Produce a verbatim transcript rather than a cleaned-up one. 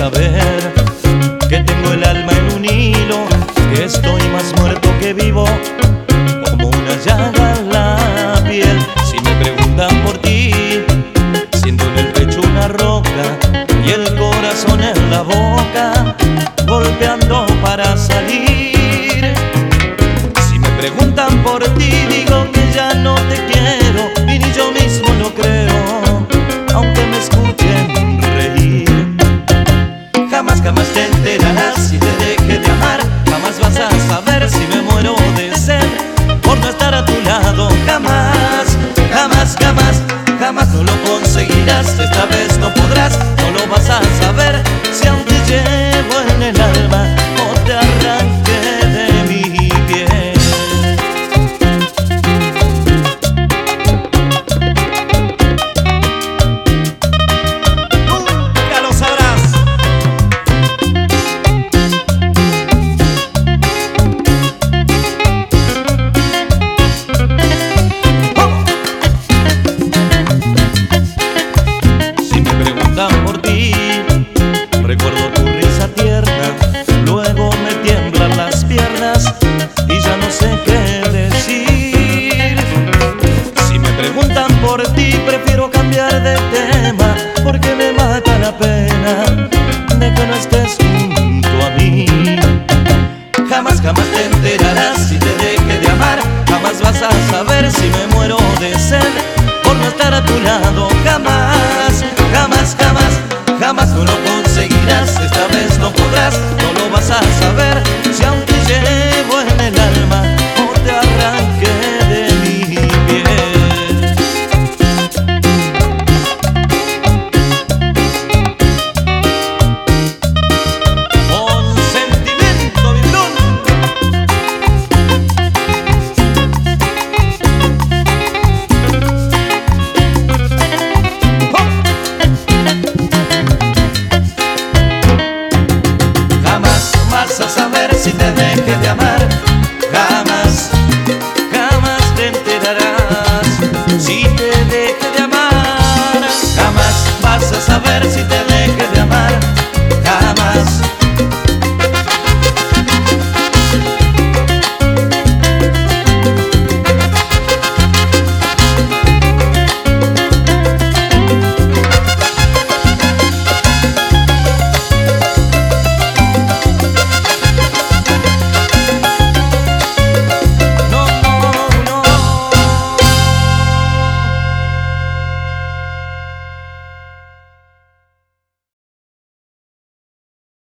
saber que tengo el alma en un hilo, que estoy más muerto que vivo, como una llaga en la piel. Si me preguntan por ti, siento en el pecho una roca y el corazón en la boca, golpeando para salir. Si me preguntan por ti, digo que ya no te quiero y ni yo mismo lo creo, aunque me escuchen reír. Jamás, jamás te enterarás si te deje de amar, jamás vas a saber si me muero de sed por no estar a tu lado. Jamás, jamás, jamás, jamás no lo conseguirás, esta vez no podrás, no lo vas a saber si aún te llevo en el alma o te arranqué de mi piel. Nunca lo sabrás. Si me preguntan por ti, recuerdo tu risa tierna, luego me tiemblan las piernas y ya no sé qué decir. Si me preguntan por ti, prefiero cambiar de tema, porque me mata la pena de que no estés junto a mí. Jamás, jamás te enterarás si te deje de amar, jamás vas a saber si me muero de sed por no estar a tu lado. Jamás, jamás, jamás, jamás no lo conseguirás, esta vez no podrás, no lo vas a saber si aún te llevo en el alma o te arranqué de mi piel. Con sentimiento, vibrón. Jamás vas a saber si te deje de amar, jamás, jamás te enterarás si te deje de amar, jamás vas a saber si te